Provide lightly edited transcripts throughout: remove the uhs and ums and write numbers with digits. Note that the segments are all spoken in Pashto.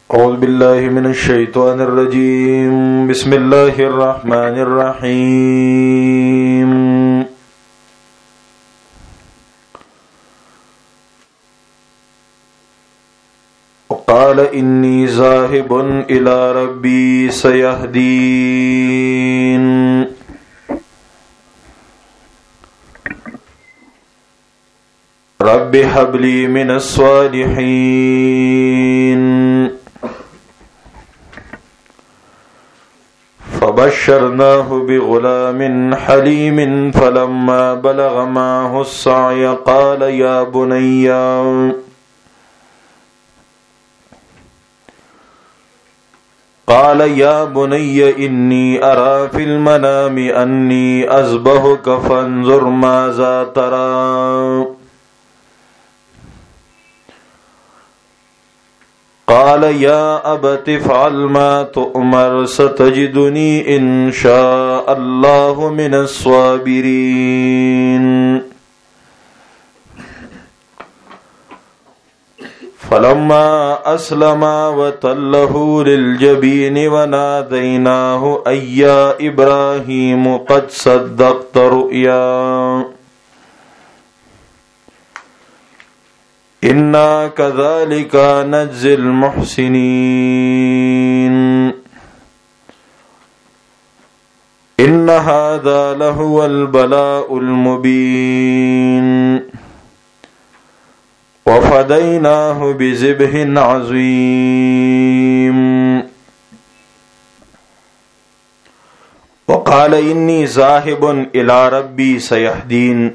أعوذ بالله من الشيطان الرجيم بسم الله الرحمن الرحيم وقال إني ذاهب إلى ربي سيهدين رب هب لي من الصالحين فبشرناه بغلام حليم فلما بلغ معه السعي قال يا بني إني أرى في المنام أني أذبحك فانظر ماذا ترى قال يا أبت افعل ما تؤمر ستجدني إن شاء الله من الصابرين فلما أسلما وتله للجبين وناديناه أن يا إبراهيم قد صدقت رؤيا إنا كذلك نجزي المحسنين إن هذا لهو البلاء المبين وفديناه بذبح عظيم وقال إني ذاهب إلى ربي سيهدين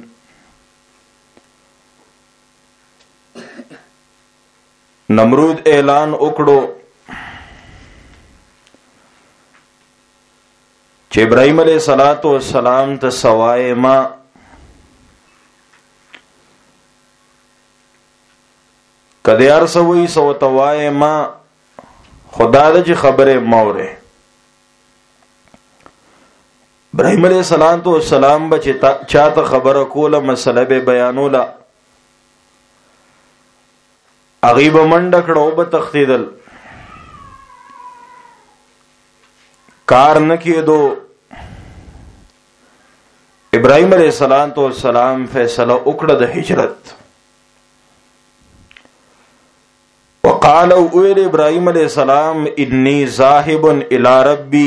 نمرود اعلان وکړو چې ابراهيم عليه السلام ته سوای ما کدی ارسوي سو توای ما خدا دې خبره موره ابراهيم عليه السلام بچ چاته خبره کوله مسله به بیانوله اغیب منډه کړو به تختیدل کار نه کېدو ابراهيم عليه السلام فیصله وکړه د هجرت وقال ابراهيم عليه السلام اني ذاهب الى ربي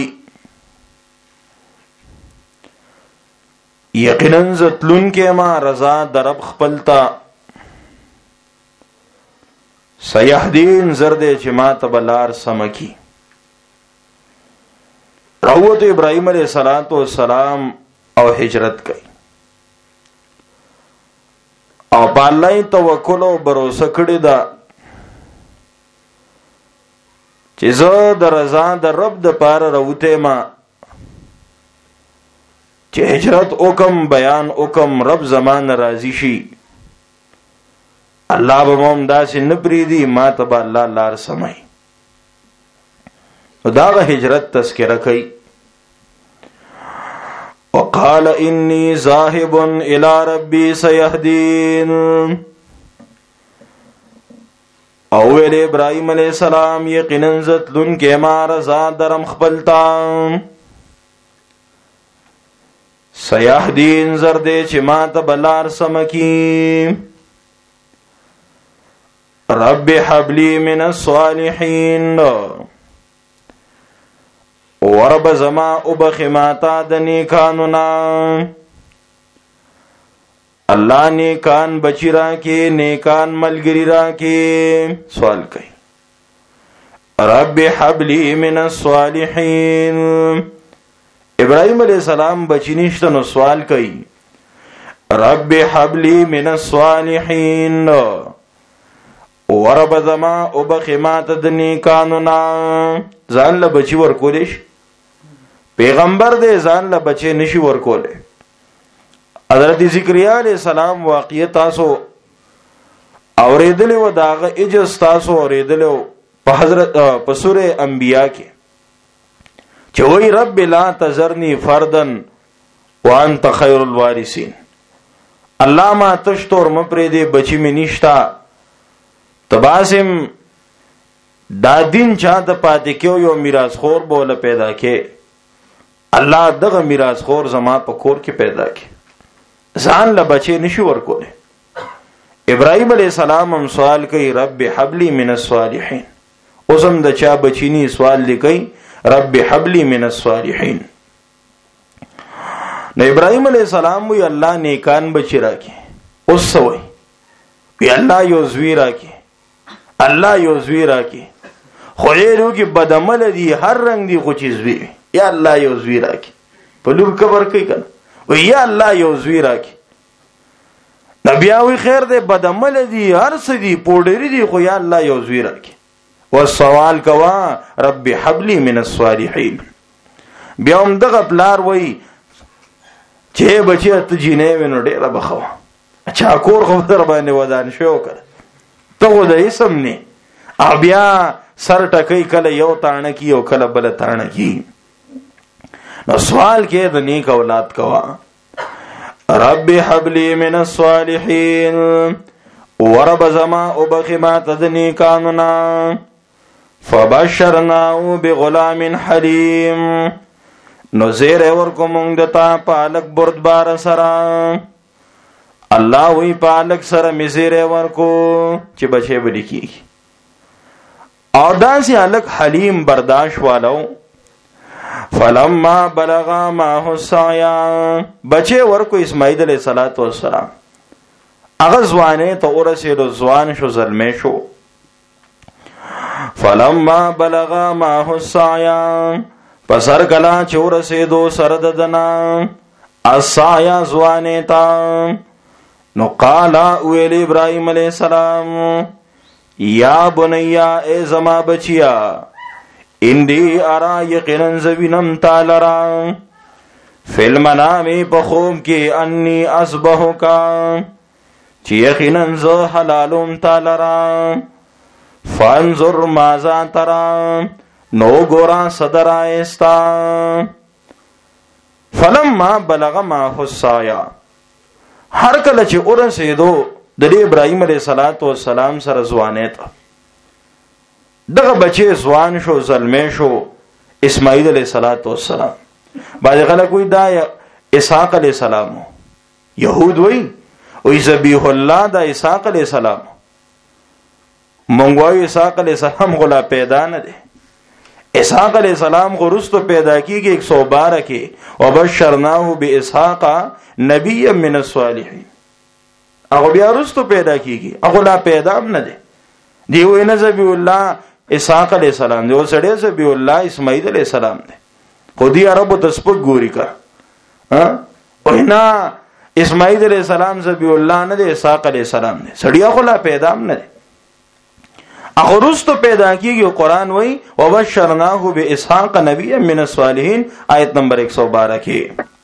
یقینا زتلون کې ما رضا درب خپلتا سیهدین زرده چې ما تبلار سمکی راوت ابراهيم عليه السلام او هجرت کړي او په الله توکل او باور کړی دا چې زه د رضا د رب د پاره راوته ما چې هجرت وکم بیان وکم رب زمان راضي شي الله به موم داسې نه پریدي ما ته به الله لار سمای دا هجرت تذکرہ کوي وقال اني ذاهب الى ربي سيهدين او ویل ابراهيم عليه السلام یقینا زتلون کې ما رضا درم خپلتا سيهدين زرده چې ما ته بلار سمکی رب هب لي من الصالحين ورب زما وبخماتا د نیکانونا الله نیکان بچی را کې نیکان ملګری را کې سوال کوي رب هب لي من الصالحين ابراهيم عليه السلام بچی نشته نو سوال کوي رب هب لي من الصالحين ورب زما او بخمات د نیکانونا ځان له بچی ورکولیش پیغمبر دې ځان له بچی نشي ورکوله حضرت زکریا علیہ السلام واقعه تاسو اوریدلې و داغه اجز تاسو اوریدلې په حضرت په سوره انبیاء کې چې وای رب لا تذرنی فردن وانت خیر الوارثین الله ما تشتور مپرې دې بچی می نشتا تباسم دا دین چا د پاتې کېو یو میراث خور بوله پیدا کې. الله دغه میراث خور زما په کور کې پیدا کې. ځان له بچي نشي ورکوله. ابراهيم عليه السلام هم سوال کوي رب حب لي من الصالحين. اوسم د چا بچینی سوال لیکي رب حب لي من الصالحين. نو ابراهيم عليه السلام وی الله نیکان بچی راکې. اوس وی الله یو زوی راکې. الله یو زوی راکې. خو یې کې بدعمل دي هر رنگ دي خو چیز وی یا الله یو زوی راکې. په لور کبر کوي کنه وی یا الله یو زوی راکې. نبیاوی خیر دے بدعمل دی هر څه دی پوډری دی خو یا الله یو زوی راکې. والسوال کوا رب حب لي من الصالحين. بیا هم دغه پلار وای چې بچی ته جینې ونو ډیره بخوا اچھا کور خو در باندې ودان شو کړ ته و د اسم نه بیا سر ټکې کله یو تانه کی او کله بل تانه کی. نو سوال کې د نیک اولاد کوا رب حب لي من الصالحين. ورب زما وبخي ما تدني كاننا فبشرناه بغلام حليم. نو زیر ورکو مونږ دتا پالک بردبار سره. الله وی پالک سره می زیر ورکو چې بچي بلی کی او داسې الک حلیم برداشت والو. فلما بلغ معه السعي بچي ورکو اسماعیل علیہ الصلوۃ والسلام اغه ځوانه ته ورسېدو ځوان شو زلمی شو. فلما بلغ معه السعي پسر کلا چور ورسېدو سره ددنا السعي ځوانه تا. نو قال ویل ابراهيم علیہ السلام یا بنیا ای زما بچیا اندی ارا یقینا زوینم تالرا فی المنام بخوم کی انی اصبحکا چی یقینا زو حلالم تالرا فانظر مازا ترا نو گورا صدر آئستا. فلما بلغ معه السعي هر کله چې ورسېدو د ابراهيم عليه السلام سره ځوانه ته دغه بچي ځوان شو زلمی شو اسماعیل علیہ السلام. بعض خلک وایي دا اسحاق علیہ السلام يهود وایي ذبیح الله دا اسحاق علیہ السلام. مونږ وایو اسحاق علیہ السلام غلا پیدا نه دي. اسحاق علیہ السلام غرستو پیدا کیږي 112 کې وبشرناه باسحاق نبی من الصالحین. هغه بیا رستو پیدا کیږي هغه لا پیدا نه دي. دیو ان ذبیح الله اسحاق علیہ السلام دی او سړی ذبیح الله اسماعیل علیہ السلام دی. خو دی عربو تسبق ګوري کا وینا اسماعیل علیہ السلام ذبیح الله نه دی اسحاق علیہ السلام دی. سړی هغه لا پیدا نه دی. هغه رستو پیدا کیږي. قرآن وایي وبشرناه باسحاق نبی من الصالحین آیت نمبر 112 کې.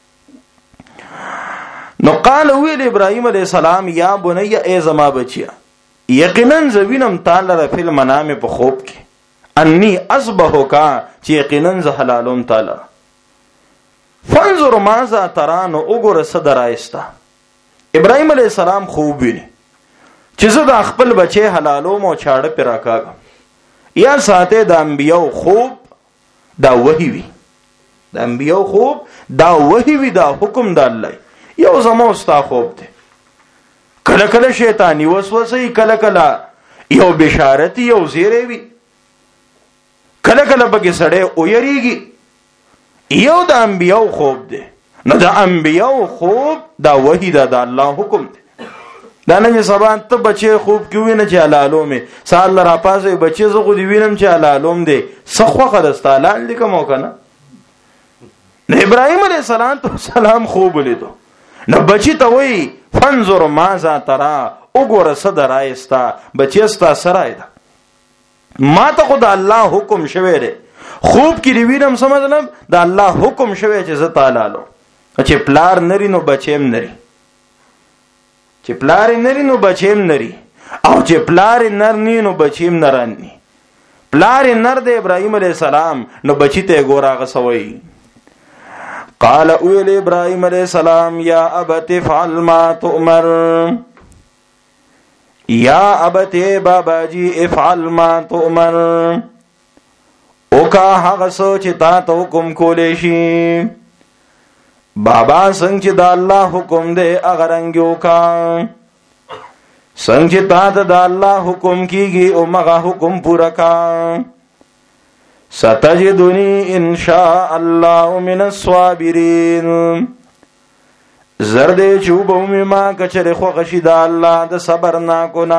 نو قال ویل ابراهيم علیہ السلام یا بني ای زما بچیا یقینا زوینم تعالی فی المنام په خوب کې انی اصبحک چې یقینا ز حلالم تعالی. فانظر ماذا تران وګور صدر آیستا. ابراهيم علیہ السلام خوب ویني چې زه د خپل بچي حلالوم او چاړه پر راکاږم. یا ساته د انبیو خوب دا وحی وی. د انبیو خوب دا وحی وی دا حکم د الله یو زمو استا خوب دی. کله کله شیطانی وسوسه کله کله یو بشارت یو زیره وی کله کله بګی سړی او یریږي. یو د انبیو خوب دی. نو د انبیو خوب دا وحی دا د الله حکم دی. دا نه سبا ته بچي خوب کې ویني چې حلالوم سال را پاسه بچي زه خو دی وینم چې حلالوم دی سخوا خدستالان لیکم وکنه. ابراهيم عليه السلام خوب لیدو. نو بچی ته وای فانظر ماذا ترى وګوره صدر آیستا بچی استا سره ده. ما ته خدای الله حکم شوه دی خوب کې دی وینم سمجھنم دا الله حکم شوه چې ز تعالی لو چې پلار نری نو بچیم نری چې پلار نری نو بچیم نری او چې پلار نر نی نو بچیم نرانی. پلار نر د ابراهيم عليه السلام نو بچی ته ګورا غسوي. قال اویل ابراهيم عليه السلام یا ابت فعل ما تؤمر یا ابته بابا جی افعل ما تؤمر، او کا هغه سوچ تا ته حکم کولې شي. بابا څنګه چې د الله حکم دی هغه رنګ وکا، څنګه چې تا ته د الله حکم کیږي او مغه حکم پورا کا. ستجدنی ان شاء الله من الصابرین، زرد چوبومی ما کچر خوغشی دا اللہ دا صبر ناکونا.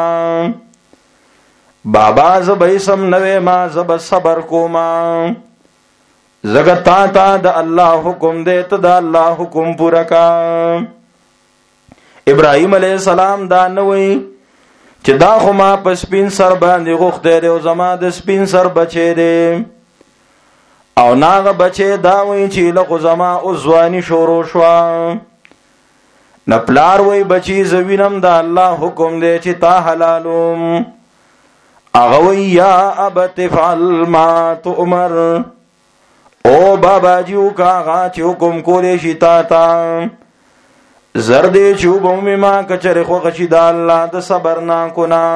بابا زب اسم نوے ما زب صبر کو ما، زگتا تا دا اللہ حکم دے تا دا اللہ حکم پورا کا. ابراہیم علیہ السلام دا نوی چی دا خو ما پا سپین سر باندی غخ دے دے و زما دا سپین سر بچے دے، او ناغ بچے داوی چی لخو زما ازوانی شورو شوا. نپلار وی بچی زوینم دا اللہ حکم دے چی تا حلالوم. اغوی یا ابت فعل ما تؤمر، او بابا جیو کا آغا چی حکم کولے شی تا تا. زردے چوبومی ما کچر خوغشی دا اللہ دا صبر ناکنا.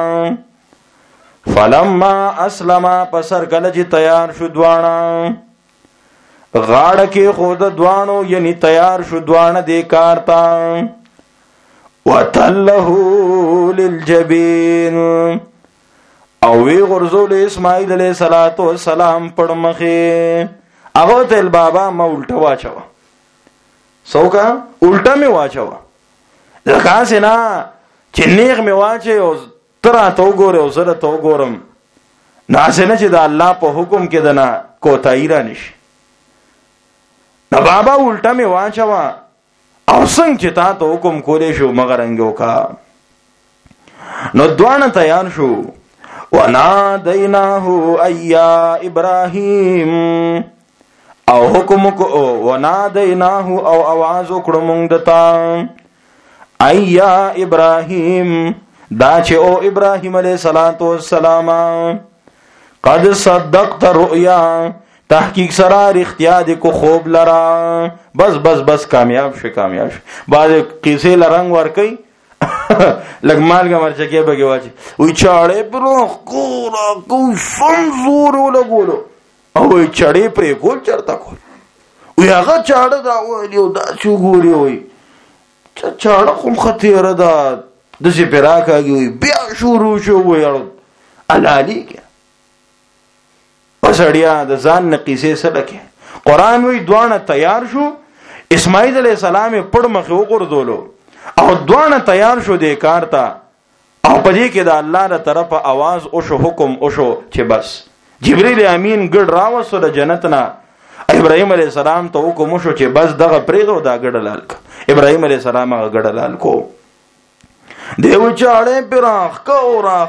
فلما اسلما پسر کلچ تیار شو دوانا، غاڑ کے خود دوانو یعنی تیار شو دوانا دے کارتا. وَتَلَّهُ لِلْجَبِينِ، او وی غرزول اسماعیل علیہ السلام پڑ مخی. اگو تیل بابا ما الٹا واچوا، سو کا الٹا میں واچوا دکھا سے نا چنیغ میں واچے او ترا تو گورے او زر تو گورم نا سے نا چی دا اللہ پا حکم کے دنا کوتا ایرانش نا بابا الٹا میں واچوا او سنگ چی تا تو حکم کولے شو مغرنگو کا. نو دوان تیار شو. وَنَادَيْنَاهُ أَيَّا إِبْرَاهِيمُ، او حکم کو وَنَادَيْنَاهُ او آواز اکڑو مونگدتا. اَيَّا إِبْرَاهِيمُ، دا چه او ابراہیم علیہ السلام قد صدقت رؤیا، تحقیق سرار اختیار کو خوب لرا. بس بس بس کامیاب شو کامیاب شو. بعض قیسے لرنگ ورکی لگ مال کا مرچکے بگی واچی وی چاڑے پر خورا کوئی فن زورو لگولو او وی چاڑے پر کول چرتا کول وی آغا چاڑا دا ویلیو دا چو گوری وی چاڑا خم خطیر دا دسی پیراک آگی وی بیا شروع شو وی علالی کیا. بس اڑیا دا زان نقیسے سلکے. قرآن وی دوانا تیار شو، اسماعیل علیہ السلام پڑ مخیو کردولو او دوانا تیار شو دے کارتا. او پدی کے دا اللہ دا طرف آواز اوشو حکم اوشو چھ بس جبریل امین گڑ راوسو دا جنتنا. ابراہیم علیہ السلام تو حکم اوشو چھ بس دغا پریدو دا گڑ لال کا. ابراہیم علیہ السلام آگا گڑ لال کو دیو چاڑے پر آخ کا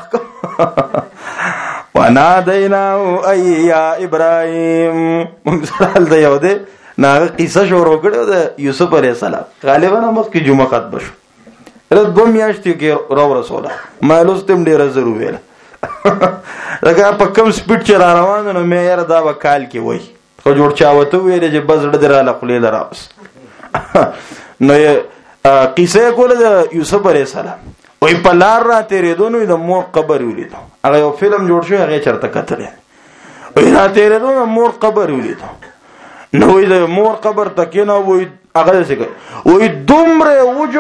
وَنَادَيْنَاهُ أَيْ يَا إِبْرَاهِيمُ. مونږ دا یو دے ناغه قصه شروع کړو د یوسف علیہ السلام. غالبا مخ کی جمعه خط بشو رد دو میاشتې کې رو رسوله مالوس تم ډیر زرو ویل لکه په کم سپیډ چې را روان نو مې یاره دا وکال کې وای خو جوړ چاوته ویل چې بس ډډ دراله خلې لراوس. نو قصه کوله د یوسف علیہ السلام وای په لار را تیرې دونو د مور قبر ولیدو. هغه یو فلم جوړ شو هغه چرته کتل وای را تیرې دونو مور قبر ولیدو. نو وی د مور قبر تکینه وی هغه څه کوي وی دومره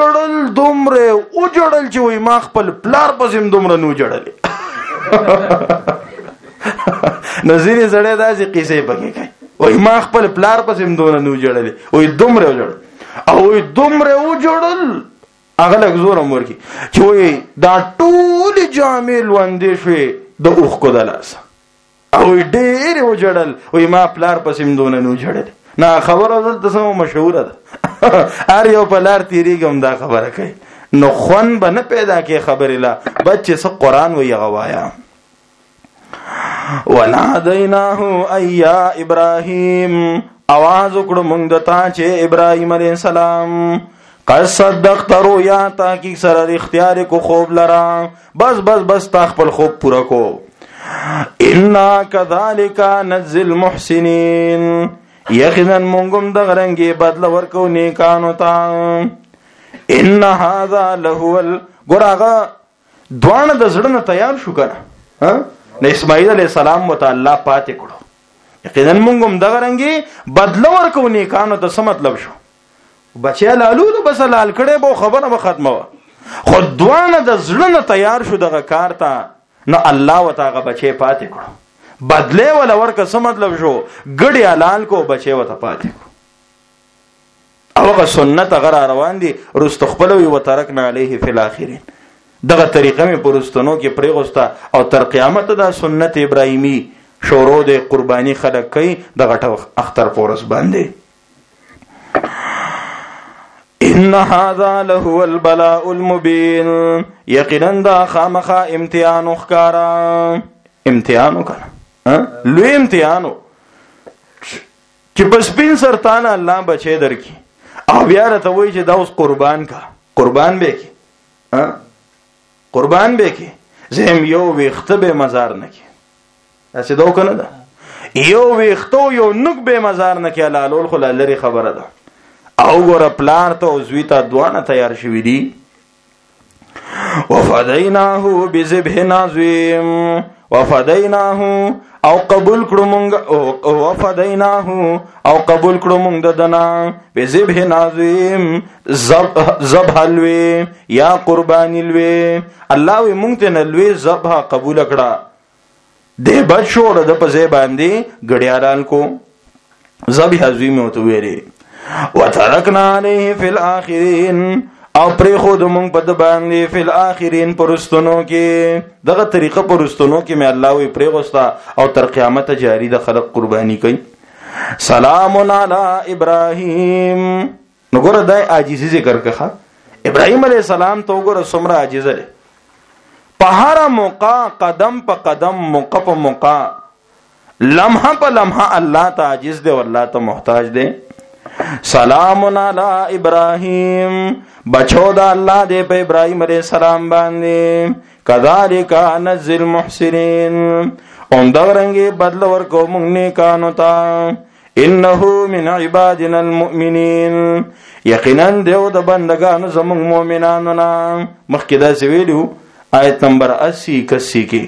وجړل چې وی ما خپل پلار پسیم دومره نو جړل. نظیر زړه داسې قصې پکې کوي وی ما خپل پلار پسیم دومره نو جړل وی دومره وجړل او وی دومره وجړل هغه لږ زور امر کی چې وی دا ټول جامل وندې شوی د اوخ کو دلاس او ډېر وجړل وی ما پلار پسیم دونه نو جړل. نا خبره دلته سم مشهوره ده هر یو پلار تیریږم دا خبره کوي. نو خون به نه پیدا کې خبره لا بچې څه قرآن وی غوایا. وَنَادَيْنَاهُ أَيْ يَا إِبْرَاهِيمُ، आवाज وکړو موږ دته چې ابراهیم علیه السلام قد صدقت رؤیا، تحقیق سره اختیار کو خوب لرا. بس بس بس تا خپل خوب پورا کو. انا كذلك نجزي المحسنين، یقینا مونږم د غرنګي بدل ورکو نیکانو ته. ان هذا له ګراغه دوانه د زړه نه تیار شو کنه ها. د اسماعیل علیه السلام وته الله پاتې کړو. یقینا موږ هم دغه رنګي بدله ورکو نیکانو ته. څه مطلب شو؟ بچی لالو بس لال کړي به خبره به ختمه وه، خو دوانه د زړه نه تیار شو دغه کار ته، نو الله وته هغه بچی پاتې کړو. بدله ولا ورکه څه مطلب شو؟ ګډي حلال کو بچي وته پاتې کو. هغه سنت هغه روان دي رست خپل وي وترکنا علیه فی الاخرین. دغه طریقه می پرستونو کې پریغستا او تر قیامت دا سنت ابراهیمی شورو د قربانی خلق کوي دغه اختر پورس باندې. ان هذا له البلاء المبین، یقینا دا خامخا امتحان وکړه. امتحان وکړه لوی امتحانو چې بس پین سرطان الله بچی درکی او بیا راته وایي چې دا اوس قربان کا. قربان به کی قربان به کی زم یو ویخته به مزار نه کی. اسې دا کنه دا یو ویختو یو نک به مزار نه کی. لالول خو لری خبره ده. او ګور پلان ته او زوی ته دوانه تیار شوی دي. وفدیناه بذبح عظیم، وفدیناه او قبول کړو مونږ، وفدیناه او قبول کړو مونږ ددنا بذبح عظیم، ذبح الوی یا قربانی الوی. الله وی مونږ ته نلوی ذبح قبول کړه. دې بچو د پځې باندې غړیاران کو ذبح عظیم وته ویری. وترکنا علیه فی الاخرین، او پری خود مونږ په د باندې فی الاخرین پرستونو کې. دغه طریقه پرستونو کې مې الله وی پری غوستا او تر قیامت جاری د خلق قربانی کوي. سلام علی ابراهیم. نو ګوره دای عاجزی ذکر کړه. ابراهیم علیه السلام ته وګوره څومره عاجز دی. په هر موقع قدم په قدم موقع په موقع لمحه په لمحه الله ته عاجز دی او الله ته محتاج دی. سلام علی ابراهیم، بچو دا الله دے پہ ابراہیم علیہ السلام باندې. کذالک نجزی المحسنین، اوندغرنگی بدل ورکو مونږ نیکانو ته. انه من عبادنا المؤمنین، یقینا دیو د بندگانو زمونږ مؤمنانو نه. مخکې دا ویلو آیت نمبر 80 کې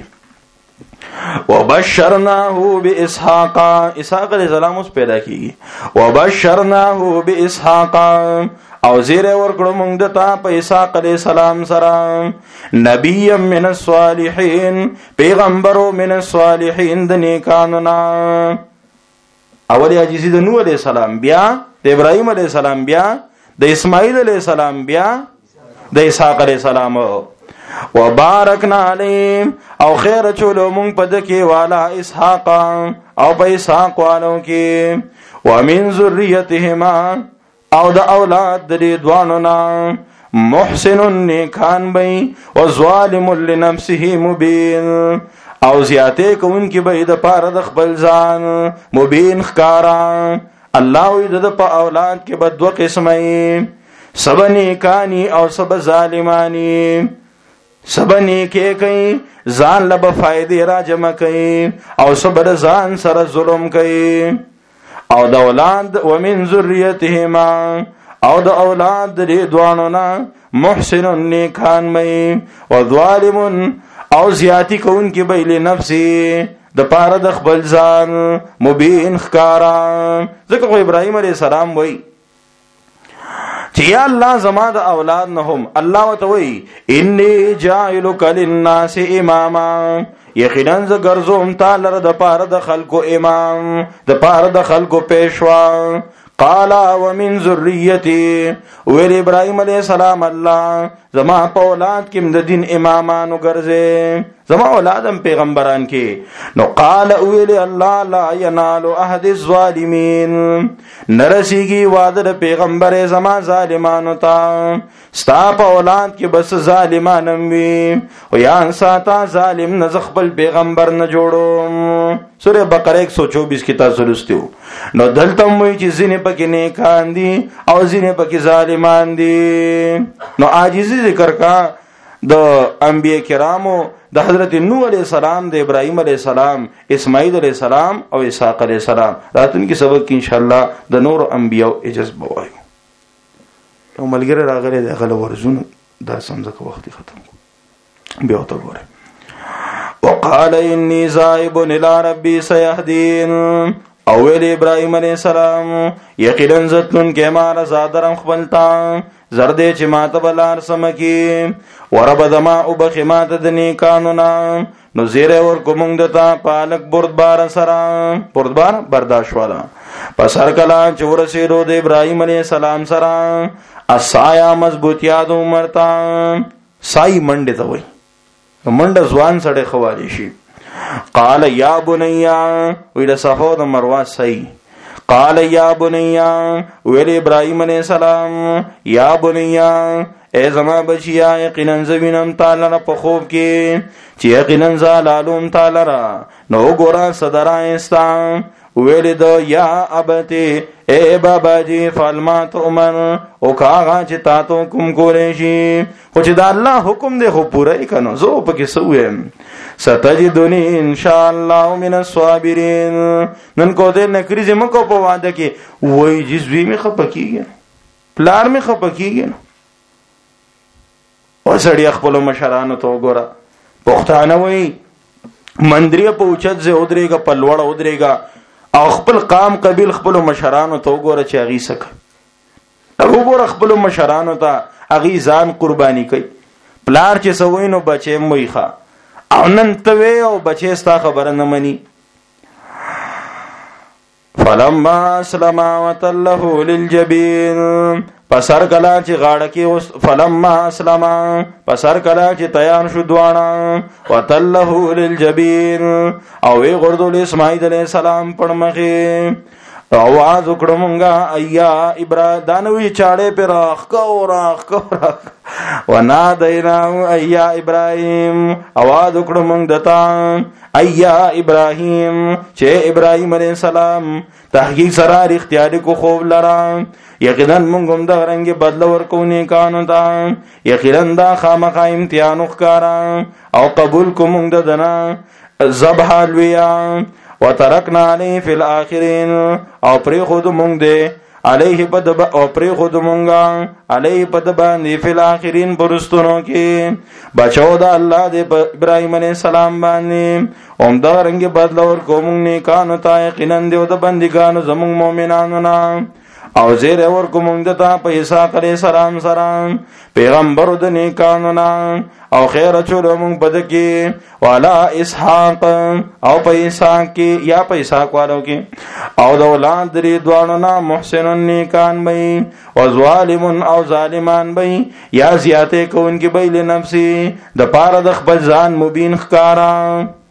وبشرناه باسحاق. اسحاق علیہ السلام اوس پیدا کیږي. وبشرناه باسحاق، او زیر ورکړو موږ دته په اسحاق علیہ السلام سره نبی من الصالحین، پیغمبرو من الصالحین د نیکانو نه. اولی عجیزی د نوح علیہ السلام، بیا د ابراهیم علیہ السلام، بیا د اسماعیل علیہ السلام، بیا د اسحاق علیہ السلام. وبارکنا علیهم، او خیر چولو مونږ په دکی والا اسحاق او په اسحاق والو کې. ومن ذریتهما، او د اولاد د دوانو نه محسن نیکان بی و ظالم لنفسه مبین، او زیاته کوونکی به د پاره د خپل ځان مبین ښکارا. الله وی د په اولاد کې به دوه قسمه، سب نیکانی او سب ظالمانی. سب نیکی کوي ځان له فائدې را جمع کوي او صبر ځان سره ظلم کوي. او د اولاد ومن ذریتهما، او د اولاد د دوانو نه محسن نیکان مې او ظالم، او زیاتی کوونکی به لنفسه د پاره د خپل ځان مبین ښکارا. ځکه خو ابراهیم علیه السلام وایي چې یا الله زما د اولاد نه هم، الله وته وایي انی جاعلک للناس اماما، یقینا ز ګرځوم تعالی د پاره د خلکو امام، د پاره د خلکو پیشوا. قال ومن ذریتی، ویل ابراهیم علیہ السلام الله زما په اولاد کې د دین امامانو ګرځي، زما اولادم پیغمبران کې. نو قال ویل الله لا ینال عهد الظالمین، نرسیږي وعده د پیغمبر زما ظالمانو ته. ستا په اولاد کې بس ظالمانم وي، او یا انساتا ظالم نه خپل پیغمبر نه جوړوم. سوره بقره 124 کې تاسو لوستو. نو دلته موي چې ځینې پکې نیکان دي او ځینې پکې ظالمان دي. نو عاجزي ذکر کا د انبیاء کرامو، د حضرت نوح علیہ السلام، د ابراهیم علیہ السلام، اسماعیل علیہ السلام او اسحاق علیہ السلام. راتلونکي سبق کې ان شاء الله د نور انبیاء اجازه بوایو. نو ملګری راغلی د غل ورزونه دا سمځه وخت ختم کو. بیا ته ګوره وقال اني ذاهب الى ربي سيهدين او ویل ابراهيم عليه السلام یقینا زتن کې ما رضا درم خپلتا زردې چې ماته بلار سمکی ورب دما او بخمات د نیکانونا نو زیره ور کومنګ دتا پالک بردبار سرا بردبار برداشت والا پس هر کلا چې ورسېدو د ابراهيم عليه السلام سرا اسایا مضبوطیا د عمرتا سای منډه ته وای منډه ځوان سړی خوالي شي قال یا بنیا ویل صفو د مروه سای قال یا بنیا ویل ابراهيم عليه السلام یا بنیا اے زما بچیا یقینا زوینم تعالی په خوب کې چې یقینا زالالم تعالی را نو ګورا صدرا استا ویل دو یا ابتی اے بابا جی فالما تؤمن او کاغا چې تاسو کوم کولې شي خو چې دا الله حکم دی خو پوره کینو زه پکې سویم ستجدنی ان شاء الله من الصابرین نن کو دې نکری زم کو په واده کې وای جزوی می خپکیږي پلار می خپکیږي او سړی خپل مشرانو ته وګوره پښتانه وای مندری په اوچت زه ودرېګه په لوړ ودرېګه او خپل قام قبیل خپل مشرانو ته وګوره چې اغي سک وګوره خپل مشرانو ته اغي ځان قرباني کوي پلار چې سوینو بچي مويخه او نن ته او بچي ستا خبره نه مني فلما اسلم وتله للجبين پسر کلا چې غاړه کې فلما اسلم پسر کلا چې تیار شو دواړه وتله للجبين او وی غردول اسماعیل علیہ السلام پړمخه आवाज وکړمږه ایا ابراهیم دانوی چاړې پر راخ کو ونا دینا ایا ابراهیم आवाज وکړمږ دتا ایا ابراهیم چې ابراهیم علیہ السلام تحقیق سره اختیار کو خوب لرا یقینا موږ هم دا رنګ بدل ورکونی کانو تا یقینا دا خامخا امتحان وکړه او قبول کوم د دنا ذبح الویا وترکنا علیه فی الاخرین او پری خود مونږ دے علیه پد او پری خود مونږه علیه پد باندې فی الاخرین پرستونو کې بچو دا الله دے ابراهیم علیہ السلام باندې اوم دا رنګ بدل ور کوم نه کانو تا یقینا دے د بندګانو زمون مؤمنانو نا او زیر ور کوم دتا په اسحاق علیہ السلام سره پیغمبر د نیکانو نا او خیر چلو مونږ بد کې والا اسحاق او په اسحاق کې یا په اسحاق والو کې او د اولاد درې دوانو نا محسن نیکان بې او ظالم او ظالمان بې یا زیاته کوونکې بې لنفسي د پاره د خپل ځان مبین ښکارا